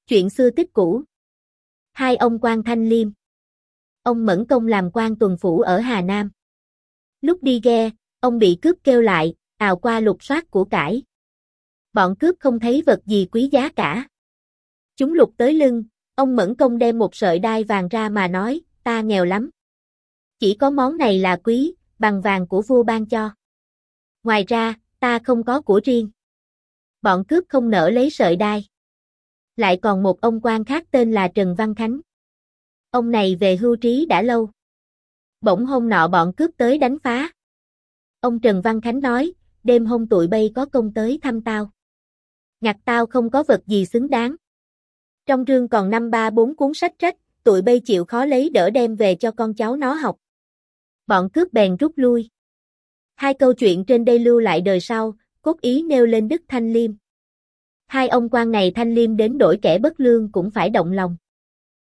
Chuyện xưa tích cũ. Hai ông quan Thanh Liêm. Ông Mẫn Công làm quan tuần phủ ở Hà Nam. Lúc đi ghe, ông bị cướp kêu lại, ào qua lục soát của cải. Bọn cướp không thấy vật gì quý giá cả. Chúng lục tới lưng, ông Mẫn Công đem một sợi đai vàng ra mà nói, ta nghèo lắm. Chỉ có món này là quý, bằng vàng của vua ban cho. Ngoài ra, ta không có của riêng. Bọn cướp không nỡ lấy sợi đai. Lại còn một ông quan khác tên là Trần Văn Khánh. Ông này về hưu trí đã lâu. Bỗng hôm nọ bọn cướp tới đánh phá. Ông Trần Văn Khánh nói, đêm hôm tụi bay có công tới thăm tao. Nhặt tao không có vật gì xứng đáng. Trong rương còn 5-3-4 cuốn sách rách, tụi bay chịu khó lấy đỡ đem về cho con cháu nó học. Bọn cướp bèn rút lui. Hai câu chuyện trên đây lưu lại đời sau, cốt ý nêu lên đức Thanh Liêm. Hai ông quan này Thanh Liêm đến đổi kẻ bất lương cũng phải động lòng.